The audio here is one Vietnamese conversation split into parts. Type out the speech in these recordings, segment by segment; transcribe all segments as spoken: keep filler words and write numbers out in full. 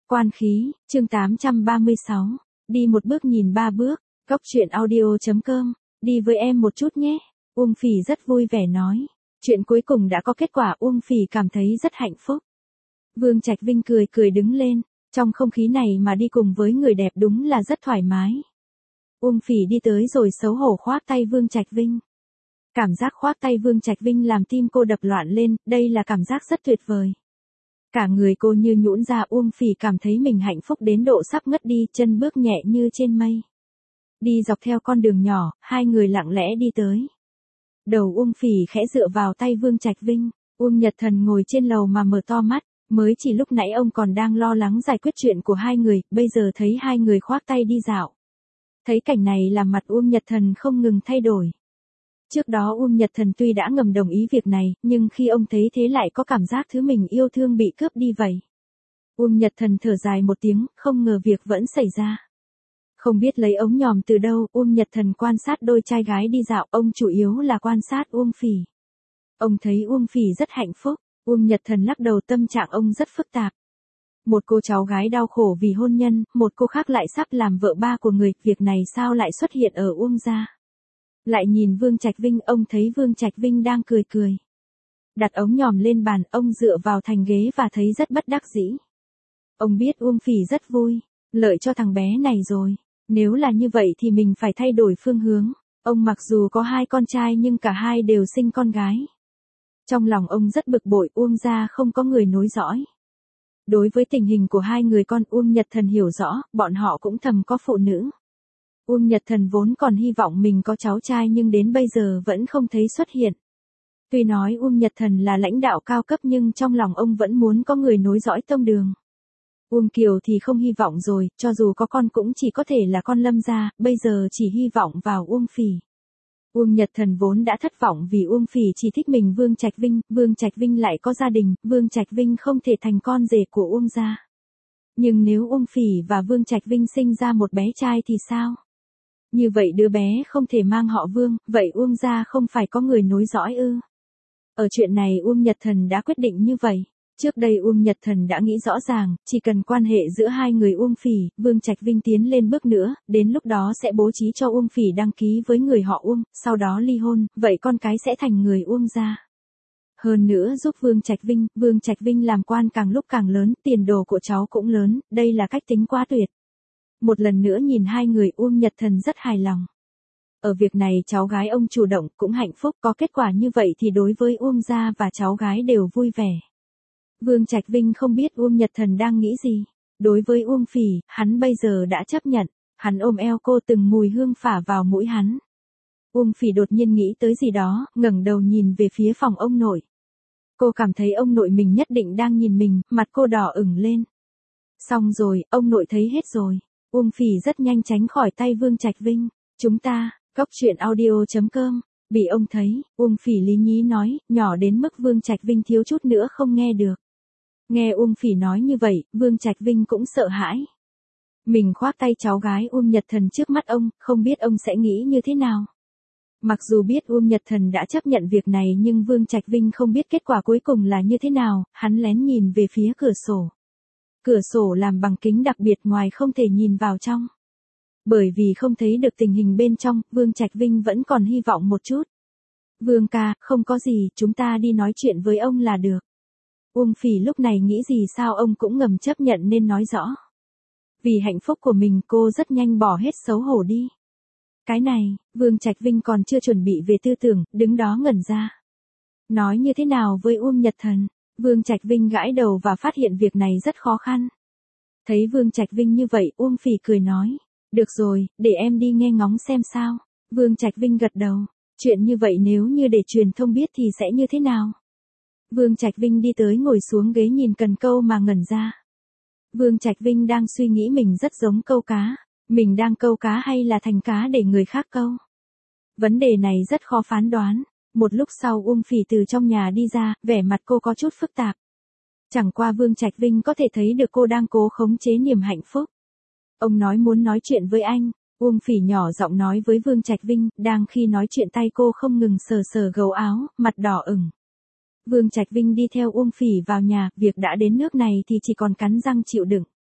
Quan khí, chương tám trăm ba mươi sáu. Đi một bước nhìn ba bước. Góc truyện audio chấm com. Đi với em một chút nhé. Uông Phỉ rất vui vẻ nói. Chuyện cuối cùng đã có kết quả, Uông Phỉ cảm thấy rất hạnh phúc. Vương Trạch Vinh cười cười đứng lên. Trong không khí này mà đi cùng với người đẹp đúng là rất thoải mái. Uông Phỉ đi tới rồi xấu hổ khoác tay Vương Trạch Vinh. Cảm giác khoác tay Vương Trạch Vinh làm tim cô đập loạn lên, đây là cảm giác rất tuyệt vời. Cả người cô như nhũn ra, Uông Phỉ cảm thấy mình hạnh phúc đến độ sắp ngất đi, chân bước nhẹ như trên mây. Đi dọc theo con đường nhỏ, hai người lặng lẽ đi tới. Đầu Uông Phỉ khẽ dựa vào tay Vương Trạch Vinh, Uông Nhật Thần ngồi trên lầu mà mở to mắt, mới chỉ lúc nãy ông còn đang lo lắng giải quyết chuyện của hai người, bây giờ thấy hai người khoác tay đi dạo. Thấy cảnh này làm mặt Uông Nhật Thần không ngừng thay đổi. Trước đó Uông Nhật Thần tuy đã ngầm đồng ý việc này, nhưng khi ông thấy thế lại có cảm giác thứ mình yêu thương bị cướp đi vậy. Uông Nhật Thần thở dài một tiếng, không ngờ việc vẫn xảy ra. Không biết lấy ống nhòm từ đâu, Uông Nhật Thần quan sát đôi trai gái đi dạo, ông chủ yếu là quan sát Uông Phỉ. Ông thấy Uông Phỉ rất hạnh phúc, Uông Nhật Thần lắc đầu, tâm trạng ông rất phức tạp. Một cô cháu gái đau khổ vì hôn nhân, một cô khác lại sắp làm vợ ba của người, việc này sao lại xuất hiện ở Uông gia? Lại nhìn Vương Trạch Vinh, ông thấy Vương Trạch Vinh đang cười cười. Đặt ống nhòm lên bàn, ông dựa vào thành ghế và thấy rất bất đắc dĩ. Ông biết Uông Phỉ rất vui, lợi cho thằng bé này rồi. Nếu là như vậy thì mình phải thay đổi phương hướng. Ông mặc dù có hai con trai nhưng cả hai đều sinh con gái. Trong lòng ông rất bực bội, Uông gia không có người nối dõi. Đối với tình hình của hai người con, Uông Nhật Thần hiểu rõ, bọn họ cũng thầm có phụ nữ. Uông Nhật Thần vốn còn hy vọng mình có cháu trai nhưng đến bây giờ vẫn không thấy xuất hiện. Tuy nói Uông Nhật Thần là lãnh đạo cao cấp nhưng trong lòng ông vẫn muốn có người nối dõi tông đường. Uông Kiều thì không hy vọng rồi, cho dù có con cũng chỉ có thể là con Lâm gia, bây giờ chỉ hy vọng vào Uông Phỉ. Uông Nhật Thần vốn đã thất vọng vì Uông Phỉ chỉ thích mình Vương Trạch Vinh, Vương Trạch Vinh lại có gia đình, Vương Trạch Vinh không thể thành con rể của Uông gia. Nhưng nếu Uông Phỉ và Vương Trạch Vinh sinh ra một bé trai thì sao? Như vậy đứa bé không thể mang họ Vương, vậy Uông gia không phải có người nối dõi ư? Ở chuyện này Uông Nhật Thần đã quyết định như vậy. Trước đây Uông Nhật Thần đã nghĩ rõ ràng, chỉ cần quan hệ giữa hai người Uông Phỉ, Vương Trạch Vinh tiến lên bước nữa, đến lúc đó sẽ bố trí cho Uông Phỉ đăng ký với người họ Uông, sau đó ly hôn, vậy con cái sẽ thành người Uông gia. Hơn nữa giúp Vương Trạch Vinh, Vương Trạch Vinh làm quan càng lúc càng lớn, tiền đồ của cháu cũng lớn, đây là cách tính quá tuyệt. Một lần nữa nhìn hai người, Uông Nhật Thần rất hài lòng. Ở việc này cháu gái ông chủ động cũng hạnh phúc, có kết quả như vậy thì đối với Uông gia và cháu gái đều vui vẻ. Vương Trạch Vinh không biết Uông Nhật Thần đang nghĩ gì. Đối với Uông Phỉ, hắn bây giờ đã chấp nhận. Hắn ôm eo cô, từng mùi hương phả vào mũi hắn. Uông Phỉ đột nhiên nghĩ tới gì đó, ngẩng đầu nhìn về phía phòng ông nội. Cô cảm thấy ông nội mình nhất định đang nhìn mình, mặt cô đỏ ửng lên. Xong rồi, ông nội thấy hết rồi. Uông Phỉ rất nhanh tránh khỏi tay Vương Trạch Vinh. Chúng ta, góc truyện audio chấm com. Bị ông thấy, Uông Phỉ lý nhí nói, nhỏ đến mức Vương Trạch Vinh thiếu chút nữa không nghe được. Nghe Uông Phỉ nói như vậy, Vương Trạch Vinh cũng sợ hãi. Mình khoác tay cháu gái Uông Nhật Thần trước mắt ông, không biết ông sẽ nghĩ như thế nào. Mặc dù biết Uông Nhật Thần đã chấp nhận việc này nhưng Vương Trạch Vinh không biết kết quả cuối cùng là như thế nào, hắn lén nhìn về phía cửa sổ. Cửa sổ làm bằng kính đặc biệt, ngoài không thể nhìn vào trong. Bởi vì không thấy được tình hình bên trong, Vương Trạch Vinh vẫn còn hy vọng một chút. Vương ca, không có gì, chúng ta đi nói chuyện với ông là được. Uông Phỉ lúc này nghĩ gì sao ông cũng ngầm chấp nhận nên nói rõ. Vì hạnh phúc của mình cô rất nhanh bỏ hết xấu hổ đi. Cái này, Vương Trạch Vinh còn chưa chuẩn bị về tư tưởng, đứng đó ngẩn ra. Nói như thế nào với Uông Nhật Thần? Vương Trạch Vinh gãi đầu và phát hiện việc này rất khó khăn. Thấy Vương Trạch Vinh như vậy, Uông Phỉ cười nói. Được rồi, để em đi nghe ngóng xem sao. Vương Trạch Vinh gật đầu. Chuyện như vậy nếu như để truyền thông biết thì sẽ như thế nào? Vương Trạch Vinh đi tới ngồi xuống ghế nhìn cần câu mà ngẩn ra. Vương Trạch Vinh đang suy nghĩ mình rất giống câu cá. Mình đang câu cá hay là thành cá để người khác câu? Vấn đề này rất khó phán đoán. Một lúc sau Uông Phỉ từ trong nhà đi ra, vẻ mặt cô có chút phức tạp. Chẳng qua Vương Trạch Vinh có thể thấy được cô đang cố khống chế niềm hạnh phúc. Ông nói muốn nói chuyện với anh. Uông Phỉ nhỏ giọng nói với Vương Trạch Vinh, đang khi nói chuyện tay cô không ngừng sờ sờ gấu áo, mặt đỏ ửng. Vương Trạch Vinh đi theo Uông Phỉ vào nhà, việc đã đến nước này thì chỉ còn cắn răng chịu đựng.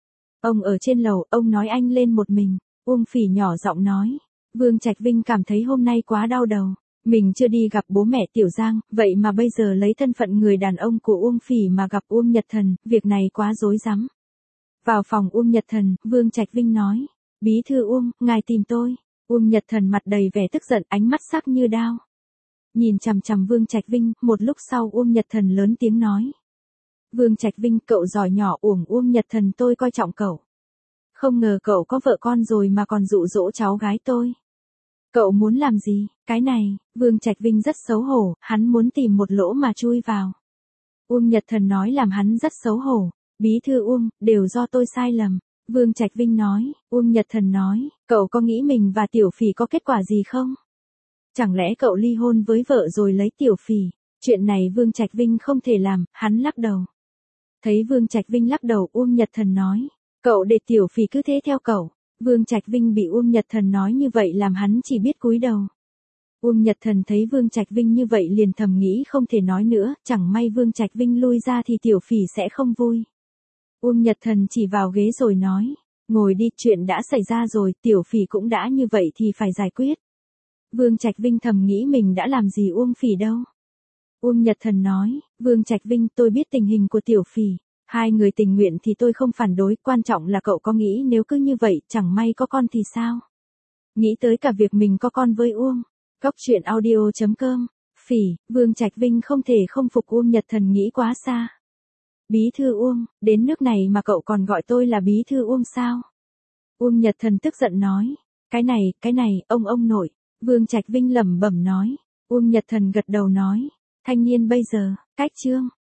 Ông ở trên lầu, ông nói anh lên một mình. Uông Phỉ nhỏ giọng nói. Vương Trạch Vinh cảm thấy hôm nay quá đau đầu. Mình chưa đi gặp bố mẹ Tiểu Giang, vậy mà bây giờ lấy thân phận người đàn ông của Uông Phỉ mà gặp Uông Nhật Thần, việc này quá rối rắm. Vào phòng Uông Nhật Thần, Vương Trạch Vinh nói. Bí thư Uông, ngài tìm tôi. Uông Nhật Thần mặt đầy vẻ tức giận, ánh mắt sắc như đao. Nhìn chằm chằm Vương Trạch Vinh, một lúc sau Uông Nhật Thần lớn tiếng nói. Vương Trạch Vinh, cậu giỏi nhỏ uổng Uông Nhật Thần tôi coi trọng cậu. Không ngờ cậu có vợ con rồi mà còn dụ dỗ cháu gái tôi. Cậu muốn làm gì? Cái này, Vương Trạch Vinh rất xấu hổ, hắn muốn tìm một lỗ mà chui vào. Uông Nhật Thần nói làm hắn rất xấu hổ. Bí thư Uông, đều do tôi sai lầm. Vương Trạch Vinh nói. Uông Nhật Thần nói, cậu có nghĩ mình và Tiểu Phỉ có kết quả gì không? Chẳng lẽ cậu ly hôn với vợ rồi lấy Tiểu Phỉ? Chuyện này Vương Trạch Vinh không thể làm, hắn lắc đầu. Thấy Vương Trạch Vinh lắc đầu, Uông Nhật Thần nói, cậu để Tiểu Phỉ cứ thế theo cậu. Vương Trạch Vinh bị Uông Nhật Thần nói như vậy làm hắn chỉ biết cúi đầu. Uông Nhật Thần thấy Vương Trạch Vinh như vậy liền thầm nghĩ không thể nói nữa, chẳng may Vương Trạch Vinh lui ra thì Tiểu Phỉ sẽ không vui. Uông Nhật Thần chỉ vào ghế rồi nói, ngồi đi, chuyện đã xảy ra rồi, Tiểu Phỉ cũng đã như vậy thì phải giải quyết. Vương Trạch Vinh thầm nghĩ mình đã làm gì Uông Phỉ đâu. Uông Nhật Thần nói, Vương Trạch Vinh, tôi biết tình hình của Tiểu Phỉ, hai người tình nguyện thì tôi không phản đối, quan trọng là cậu có nghĩ nếu cứ như vậy, chẳng may có con thì sao? Nghĩ tới cả việc mình có con với Uông. Góc truyện audio chấm com, Phỉ, Vương Trạch Vinh không thể không phục Uông Nhật Thần nghĩ quá xa. Bí thư Uông, đến nước này mà cậu còn gọi tôi là bí thư Uông sao? Uông Nhật Thần tức giận nói, cái này, cái này, ông ông nội. Vương Trạch Vinh lẩm bẩm nói. Uông Nhật Thần gật đầu nói, thanh niên bây giờ, cách chương.